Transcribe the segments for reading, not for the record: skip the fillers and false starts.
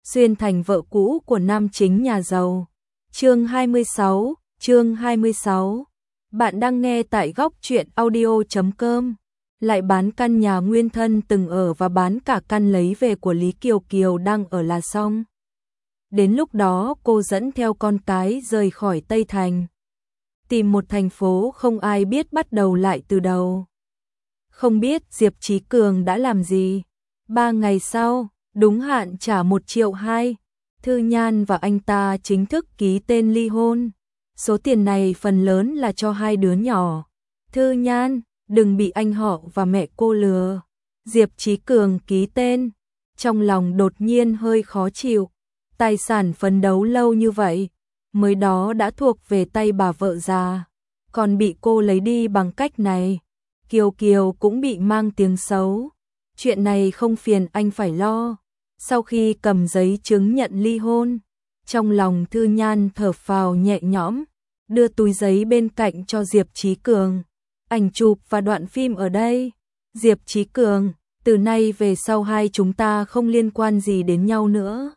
xuyên thành vợ cũ của nam chính nhà giàu. Chương 26. Bạn đang nghe tại góc truyện audio.com. Lại bán căn nhà nguyên thân từng ở và bán cả căn lấy về của Lý Kiều Kiều đang ở là xong. Đến lúc đó cô dẫn theo con cái rời khỏi Tây Thành, tìm một thành phố không ai biết bắt đầu lại từ đầu. Không biết Diệp Chí Cường đã làm gì. 3 ngày sau, đúng hạn trả 1,2 triệu, Thư Nhan và anh ta chính thức ký tên ly hôn. Số tiền này phần lớn là cho hai đứa nhỏ. Thư Nhan, đừng bị anh họ và mẹ cô lừa. Diệp Chí Cường ký tên, trong lòng đột nhiên hơi khó chịu. Tài sản phấn đấu lâu như vậy, mới đó đã thuộc về tay bà vợ già, còn bị cô lấy đi bằng cách này. Kiều Kiều cũng bị mang tiếng xấu. Chuyện này không phiền anh phải lo. Sau khi cầm giấy chứng nhận ly hôn, trong lòng Thư Nhan thở phào nhẹ nhõm, đưa túi giấy bên cạnh cho Diệp Chí Cường. Ảnh chụp và đoạn phim ở đây. Diệp Chí Cường, từ nay về sau hai chúng ta không liên quan gì đến nhau nữa.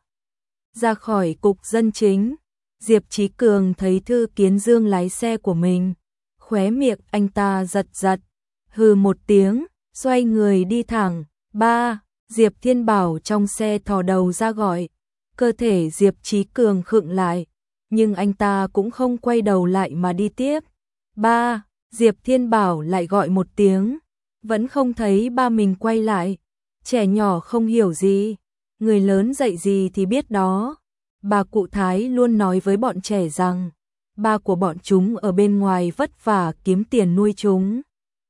Ra khỏi cục dân chính, Diệp Chí Cường thấy Thư Kiến Dương lái xe của mình, khóe miệng anh ta giật giật, hừ một tiếng, xoay người đi thẳng. Ba, Diệp Thiên Bảo trong xe thò đầu ra gọi. Cơ thể Diệp Chí Cường khựng lại, nhưng anh ta cũng không quay đầu lại mà đi tiếp. Ba, Diệp Thiên Bảo lại gọi một tiếng, vẫn không thấy ba mình quay lại. Trẻ nhỏ không hiểu gì, người lớn dạy gì thì biết đó. Bà cụ Thái luôn nói với bọn trẻ rằng ba của bọn chúng ở bên ngoài vất vả kiếm tiền nuôi chúng,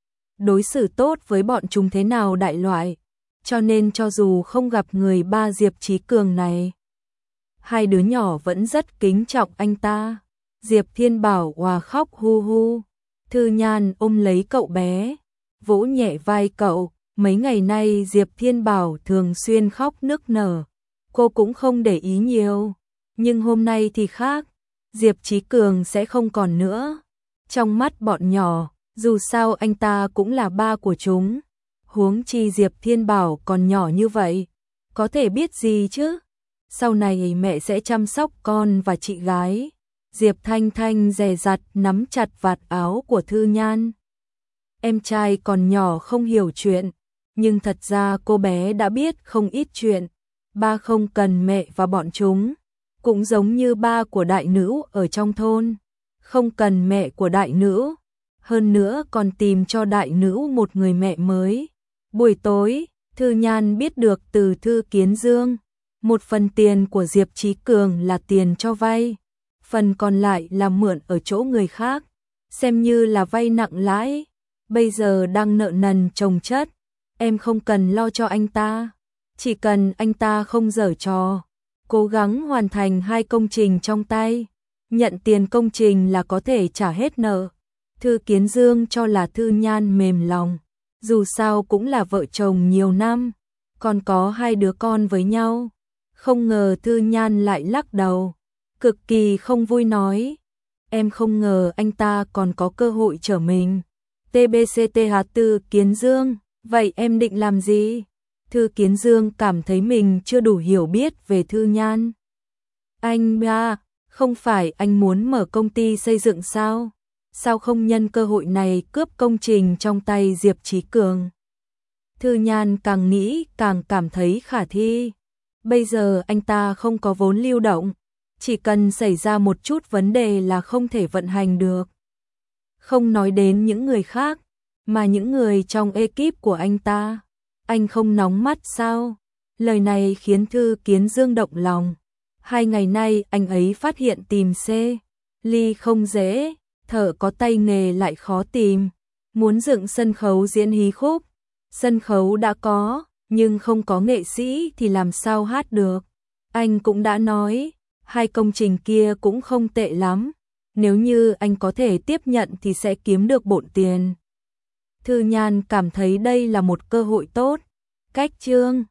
đối xử tốt với bọn chúng thế nào đại loại. Cho nên cho dù không gặp người ba Diệp Chí Cường này, hai đứa nhỏ vẫn rất kính trọng anh ta. Diệp Thiên Bảo òa khóc hu hu. Thư Nhan ôm lấy cậu bé, vỗ nhẹ vai cậu. Mấy ngày nay Diệp Thiên Bảo thường xuyên khóc nức nở, cô cũng không để ý nhiều. Nhưng hôm nay thì khác, Diệp Chí Cường sẽ không còn nữa. Trong mắt bọn nhỏ, dù sao anh ta cũng là ba của chúng. Huống chi Diệp Thiên Bảo còn nhỏ như vậy, có thể biết gì chứ. Sau này mẹ sẽ chăm sóc con và chị gái. Diệp Thanh Thanh dè dặt nắm chặt vạt áo của Thư Nhan. Em trai còn nhỏ không hiểu chuyện, nhưng thật ra cô bé đã biết không ít chuyện. Ba không cần mẹ và bọn chúng, cũng giống như ba của đại nữ ở trong thôn, không cần mẹ của đại nữ, hơn nữa còn tìm cho đại nữ một người mẹ mới. Buổi tối, Thư Nhan biết được từ Thư Kiến Dương, 1/phần tiền của Diệp Chí Cường là tiền cho vay, phần còn lại là mượn ở chỗ người khác, xem như là vay nặng lãi, bây giờ đang nợ nần chồng chất. Em không cần lo cho anh ta, chỉ cần anh ta không giở trò, cố gắng hoàn thành 2 công trình trong tay, nhận tiền công trình là có thể trả hết nợ. Thư Kiến Dương cho là Thư Nhan mềm lòng, dù sao cũng là vợ chồng nhiều năm, còn có 2 đứa con với nhau. Không ngờ Thư Nhan lại lắc đầu, cực kỳ không vui nói, em không ngờ anh ta còn có cơ hội trở mình. TBCTH. Thư Kiến Dương, vậy em định làm gì? Thư Kiến Dương cảm thấy mình chưa đủ hiểu biết về Thư Nhan. Anh ba, không phải anh muốn mở công ty xây dựng sao? Sao không nhân cơ hội này cướp công trình trong tay Diệp Chí Cường? Thư Nhan càng nghĩ càng cảm thấy khả thi. Bây giờ anh ta không có vốn lưu động, chỉ cần xảy ra một chút vấn đề là không thể vận hành được. Không nói đến những người khác, mà những người trong ekip của anh ta, anh không nóng mắt sao? Lời này khiến Thư Kiến Dương động lòng. 2 ngày nay anh ấy phát hiện tìm C. Ly không dễ, thợ có tay nghề lại khó tìm. Muốn dựng sân khấu diễn hí khúc, sân khấu đã có, nhưng không có nghệ sĩ thì làm sao hát được. Anh cũng đã nói, 2 công trình kia cũng không tệ lắm, nếu như anh có thể tiếp nhận thì sẽ kiếm được bộn tiền. Thư Nhan cảm thấy đây là một cơ hội tốt. Cách chương